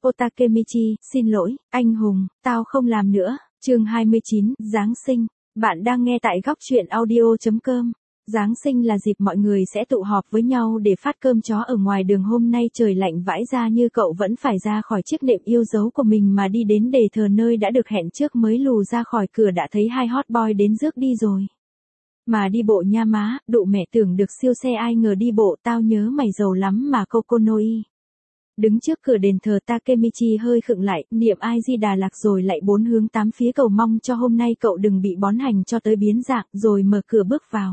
Otakemichi, xin lỗi, anh hùng, tao không làm nữa. Chương 29, Giáng sinh. Bạn đang nghe tại góc truyện audio.com. Giáng sinh là dịp mọi người sẽ tụ họp với nhau để phát cơm chó ở ngoài đường. Hôm nay trời lạnh vãi ra như cậu vẫn phải ra khỏi chiếc nệm yêu dấu của mình mà đi đến đề thờ nơi đã được hẹn trước. Mới lù ra khỏi cửa đã thấy hai hot boy đến rước đi rồi. Mà đi bộ nha má, đụ mẹ, tưởng được siêu xe, ai ngờ đi bộ. Tao nhớ mày giàu lắm mà Kokonoi. Đứng trước cửa đền thờ, Takemichi hơi khựng lại, niệm ai di Đà Lạc rồi lại bốn hướng tám phía cầu mong cho hôm nay cậu đừng bị bón hành cho tới biến dạng, rồi mở cửa bước vào.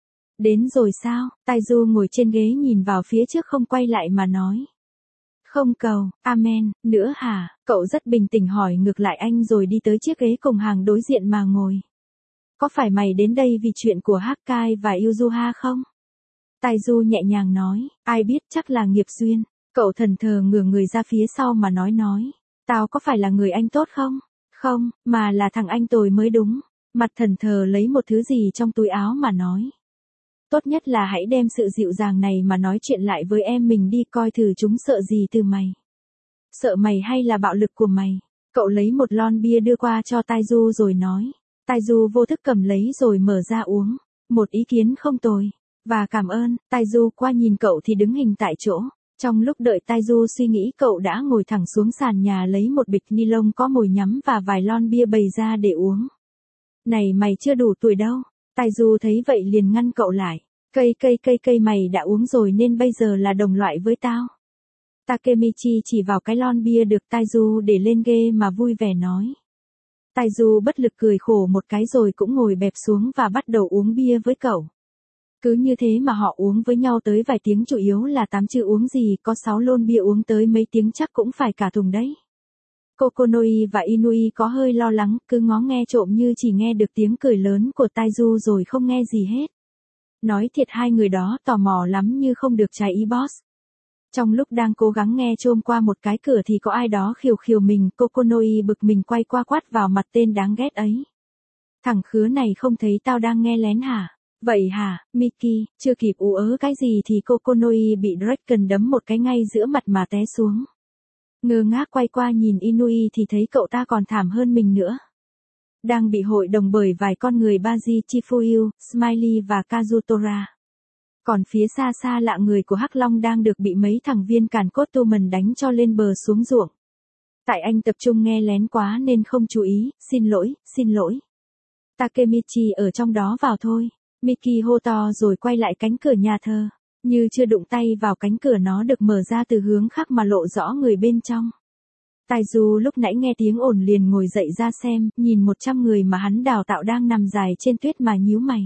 Đến rồi sao? Taiju ngồi trên ghế nhìn vào phía trước không quay lại mà nói. Không cầu, amen, nữa hả? Cậu rất bình tĩnh hỏi ngược lại anh rồi đi tới chiếc ghế cùng hàng đối diện mà ngồi. Có phải mày đến đây vì chuyện của Hakkai và Yuzuha không? Taiju nhẹ nhàng nói, ai biết, chắc là nghiệp duyên. Cậu thần thờ ngửa người ra phía sau mà nói. Tao có phải là người anh tốt không? Không, mà là thằng anh tồi mới đúng. Mặt thần thờ lấy một thứ gì trong túi áo mà nói. Tốt nhất là hãy đem sự dịu dàng này mà nói chuyện lại với em mình đi, coi thử chúng sợ gì từ mày. Sợ mày hay là bạo lực của mày? Cậu lấy một lon bia đưa qua cho Taiju rồi nói. Taiju vô thức cầm lấy rồi mở ra uống. Một ý kiến không tồi. Và cảm ơn. Taiju qua nhìn cậu thì đứng hình tại chỗ. Trong lúc đợi Taiju suy nghĩ, cậu đã ngồi thẳng xuống sàn nhà lấy một bịch ni lông có mồi nhắm và vài lon bia bày ra để uống. Này mày chưa đủ tuổi đâu. Taiju thấy vậy liền ngăn cậu lại. Cây mày đã uống rồi nên bây giờ là đồng loại với tao. Takemichi chỉ vào cái lon bia được Taiju để lên ghê mà vui vẻ nói. Taiju bất lực cười khổ một cái rồi cũng ngồi bẹp xuống và bắt đầu uống bia với cậu. Cứ như thế mà họ uống với nhau tới vài tiếng, chủ yếu là 8 chứ uống gì có 6 lon bia, uống tới mấy tiếng chắc cũng phải cả thùng đấy. Kokonoi và Inui có hơi lo lắng, cứ ngó nghe trộm như chỉ nghe được tiếng cười lớn của Taiju rồi không nghe gì hết. Nói thiệt hai người đó tò mò lắm như không được trái ý boss. Trong lúc đang cố gắng nghe trộm qua một cái cửa thì có ai đó khiêu khiêu mình, Kokonoi bực mình quay qua quát vào mặt tên đáng ghét ấy. Thằng khứa này không thấy tao đang nghe lén hả? Vậy hả, Miki? Chưa kịp ú ớ cái gì thì Kokonoi bị Draken đấm một cái ngay giữa mặt mà té xuống. Ngơ ngác quay qua nhìn Inui thì thấy cậu ta còn thảm hơn mình nữa. Đang bị hội đồng bởi vài con người Baji, Chifuyu, Smiley và Kazutora. Còn phía xa xa lạ người của Hắc Long đang được bị mấy thằng viên càn cốt Tumen đánh cho lên bờ xuống ruộng. Tại anh tập trung nghe lén quá nên không chú ý, xin lỗi. Takemichi ở trong đó vào thôi. Miki hô to rồi quay lại cánh cửa nhà thờ. Như chưa đụng tay vào cánh cửa, nó được mở ra từ hướng khác mà lộ rõ người bên trong. Taiju lúc nãy nghe tiếng ồn liền ngồi dậy ra xem, nhìn 100 người mà hắn đào tạo đang nằm dài trên tuyết mà nhíu mày.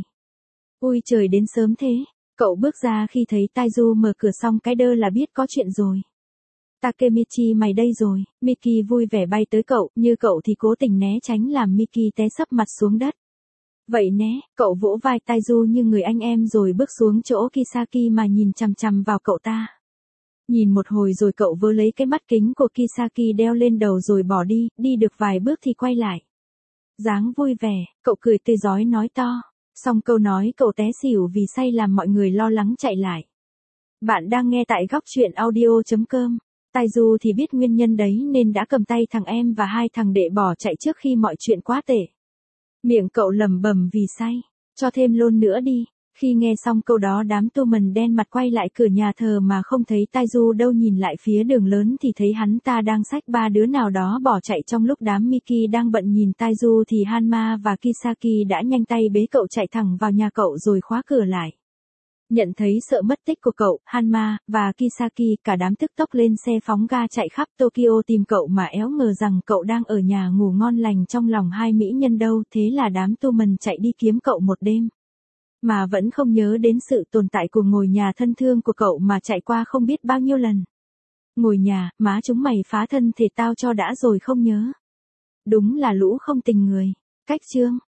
Ui trời, đến sớm thế. Cậu bước ra khi thấy Taiju mở cửa xong cái đơ là biết có chuyện rồi. Takemichi, mày đây rồi. Miki vui vẻ bay tới cậu, như cậu thì cố tình né tránh làm Miki té sấp mặt xuống đất. Vậy né, cậu vỗ vai Taiju như người anh em rồi bước xuống chỗ Kisaki mà nhìn chằm chằm vào cậu ta. Nhìn một hồi rồi cậu vớ lấy cái mắt kính của Kisaki đeo lên đầu rồi bỏ đi được vài bước thì quay lại. Dáng vui vẻ, cậu cười tươi rói nói to. Xong câu nói cậu té xỉu vì say làm mọi người lo lắng chạy lại. Bạn đang nghe tại góc truyện audio.com. Taiju thì biết nguyên nhân đấy nên đã cầm tay thằng em và hai thằng đệ bỏ chạy trước khi mọi chuyện quá tệ. Miệng cậu lẩm bẩm vì say, cho thêm lon nữa đi. Khi nghe xong câu đó đám Tumen đen mặt quay lại cửa nhà thờ mà không thấy Taiju đâu, nhìn lại phía đường lớn thì thấy hắn ta đang xách ba đứa nào đó bỏ chạy. Trong lúc đám Miki đang bận nhìn Taiju thì Hanma và Kisaki đã nhanh tay bế cậu chạy thẳng vào nhà cậu rồi khóa cửa lại. Nhận thấy sợ mất tích của cậu, Hanma và Kisaki cả đám tức tốc lên xe phóng ga chạy khắp Tokyo tìm cậu mà éo ngờ rằng cậu đang ở nhà ngủ ngon lành trong lòng hai mỹ nhân đâu. Thế là đám Tumen chạy đi kiếm cậu một đêm. Mà vẫn không nhớ đến sự tồn tại của ngôi nhà thân thương của cậu mà chạy qua không biết bao nhiêu lần. Ngôi nhà, má chúng mày phá thân thể tao cho đã rồi không nhớ. Đúng là lũ không tình người. Cách chương.